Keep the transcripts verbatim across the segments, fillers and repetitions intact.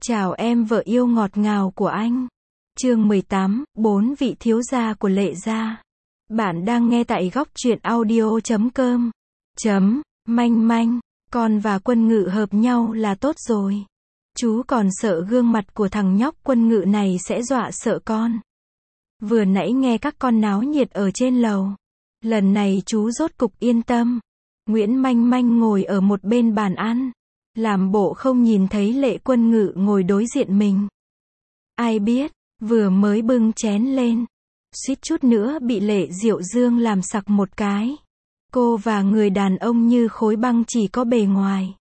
Chào em vợ yêu ngọt ngào của anh. Chương mười tám, bốn vị thiếu gia của Lệ gia. Bạn đang nghe tại góc truyện audio chấm com. Chấm, manh manh, con và Quân Ngự hợp nhau là tốt rồi. Chú còn sợ gương mặt của thằng nhóc Quân Ngự này sẽ dọa sợ con. Vừa nãy nghe các con náo nhiệt ở trên lầu. Lần này chú rốt cục yên tâm. Nguyễn Manh Manh ngồi ở một bên bàn ăn. Làm bộ không nhìn thấy Lệ Quân Ngự ngồi đối diện mình. Ai biết, vừa mới bưng chén lên, suýt chút nữa bị Lệ Diệu Dương làm sặc một cái. Cô và người đàn ông như khối băng chỉ có bề ngoài.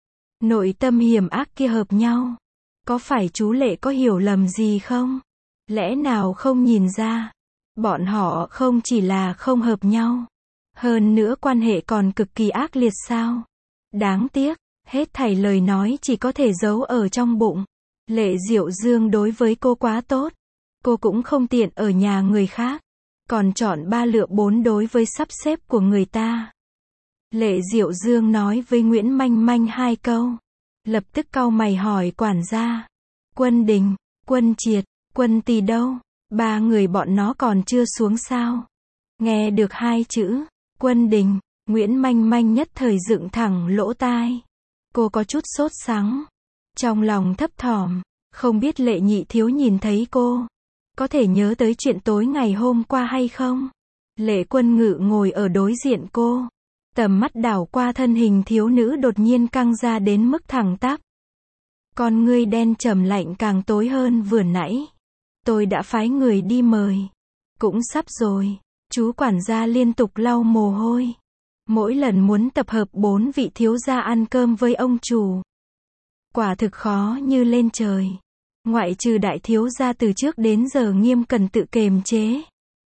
Nội tâm hiểm ác kia hợp nhau. Có phải chú Lệ có hiểu lầm gì không? Lẽ nào không nhìn ra? Bọn họ không chỉ là không hợp nhau. Hơn nữa quan hệ còn cực kỳ ác liệt sao? Đáng tiếc. Hết thảy lời nói chỉ có thể giấu ở trong bụng. Lệ Diệu Dương đối với cô quá tốt. Cô cũng không tiện ở nhà người khác. Còn chọn ba lựa bốn đối với sắp xếp của người ta. Lệ Diệu Dương nói với Nguyễn Manh Manh hai câu. Lập tức cau mày hỏi quản gia. Quân Đình, Quân Triệt, Quân Tì đâu? Ba người bọn nó còn chưa xuống sao? Nghe được hai chữ, Quân Đình, Nguyễn Manh Manh nhất thời dựng thẳng lỗ tai. Cô có chút sốt sắng. Trong lòng thấp thỏm. Không biết Lệ nhị thiếu nhìn thấy cô. Có thể nhớ tới chuyện tối ngày hôm qua hay không? Lệ Quân Ngự ngồi ở đối diện cô. Tầm mắt đảo qua thân hình thiếu nữ đột nhiên căng ra đến mức thẳng tắp. Con ngươi đen trầm lạnh càng tối hơn vừa nãy. Tôi đã phái người đi mời. Cũng sắp rồi. Chú quản gia liên tục lau mồ hôi. Mỗi lần muốn tập hợp bốn vị thiếu gia ăn cơm với ông chủ. Quả thực khó như lên trời. Ngoại trừ đại thiếu gia từ trước đến giờ nghiêm cẩn tự kiềm chế.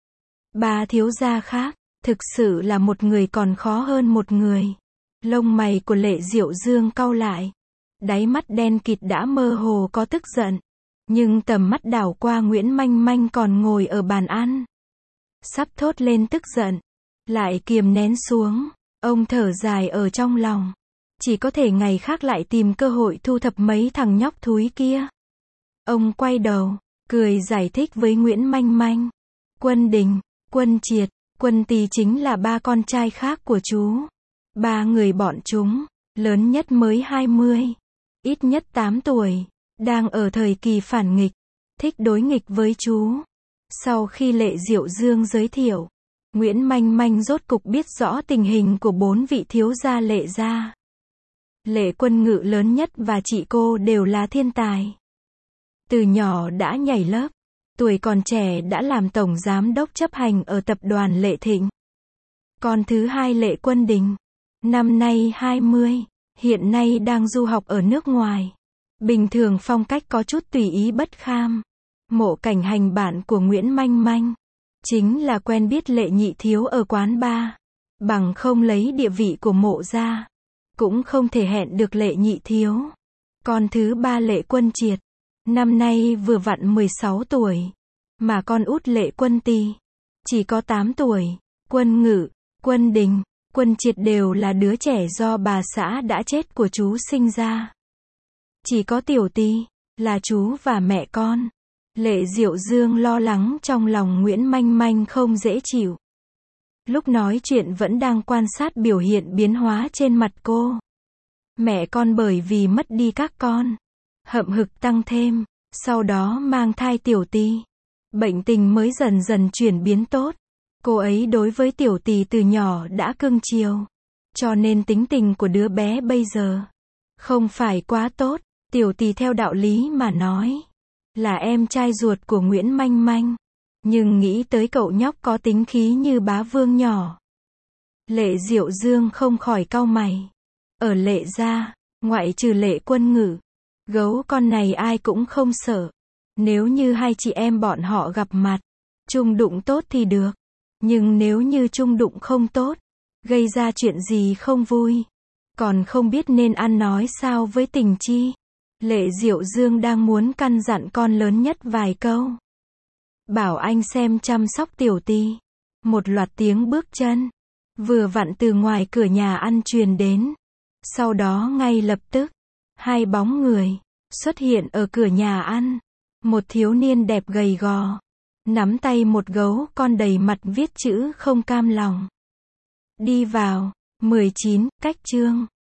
Ba thiếu gia khác, thực sự là một người còn khó hơn một người. Lông mày của Lệ Diệu Dương cau lại. Đáy mắt đen kịt đã mơ hồ có tức giận. Nhưng tầm mắt đảo qua Nguyễn Manh Manh còn ngồi ở bàn ăn. Sắp thốt lên tức giận. Lại kiềm nén xuống. Ông thở dài ở trong lòng. Chỉ có thể ngày khác lại tìm cơ hội thu thập mấy thằng nhóc thúi kia. Ông quay đầu, cười giải thích với Nguyễn Manh Manh. Quân Đình, Quân Triệt, Quân Tì chính là ba con trai khác của chú. Ba người bọn chúng, lớn nhất mới hai mươi, ít nhất tám tuổi, đang ở thời kỳ phản nghịch, thích đối nghịch với chú. Sau khi Lệ Diệu Dương giới thiệu, Nguyễn Manh Manh rốt cục biết rõ tình hình của bốn vị thiếu gia Lệ gia. Lệ Quân Ngự lớn nhất và chị cô đều là thiên tài. Từ nhỏ đã nhảy lớp, tuổi còn trẻ đã làm tổng giám đốc chấp hành ở tập đoàn Lệ Thịnh. Con thứ hai Lệ Quân Đình, năm nay hai mươi, hiện nay đang du học ở nước ngoài. Bình thường phong cách có chút tùy ý bất kham. Mộ Cảnh Hành bạn của Nguyễn Manh Manh. Chính là quen biết Lệ nhị thiếu ở quán bar. Bằng không lấy địa vị của mộ ra. Cũng không thể hẹn được Lệ nhị thiếu. Con thứ ba Lệ Quân Triệt. Năm nay vừa vặn mười sáu tuổi. Mà con út Lệ Quân Tì. Chỉ có tám tuổi. Quân Ngự, Quân Đình, Quân Triệt đều là đứa trẻ do bà xã đã chết của chú sinh ra. Chỉ có Tiểu Tì, là chú và mẹ con. Lệ Diệu Dương lo lắng trong lòng Nguyễn Manh Manh không dễ chịu. Lúc nói chuyện vẫn đang quan sát biểu hiện biến hóa trên mặt cô. Mẹ con bởi vì mất đi các con, hậm hực tăng thêm, sau đó mang thai Tiểu Tì. Bệnh tình mới dần dần chuyển biến tốt. Cô ấy đối với Tiểu Tì từ nhỏ đã cưng chiều. Cho nên tính tình của đứa bé bây giờ không phải quá tốt. Tiểu Tì theo đạo lý mà nói là em trai ruột của Nguyễn Manh Manh. Nhưng nghĩ tới cậu nhóc có tính khí như bá vương nhỏ. Lệ Diệu Dương không khỏi cau mày. Ở Lệ gia, ngoại trừ Lệ Quân Ngự, gấu con này ai cũng không sợ. Nếu như hai chị em bọn họ gặp mặt, chung đụng tốt thì được. Nhưng nếu như chung đụng không tốt, gây ra chuyện gì không vui, còn không biết nên ăn nói sao với Tình Chi. Lệ Diệu Dương đang muốn căn dặn con lớn nhất vài câu. Bảo anh xem chăm sóc Tiểu Tì. Một loạt tiếng bước chân, vừa vặn từ ngoài cửa nhà ăn truyền đến. Sau đó ngay lập tức, hai bóng người Xuất hiện ở cửa nhà ăn. Một thiếu niên đẹp gầy gò. Nắm tay một gấu con đầy mặt viết chữ không cam lòng. Đi vào. mười chín, cách chương.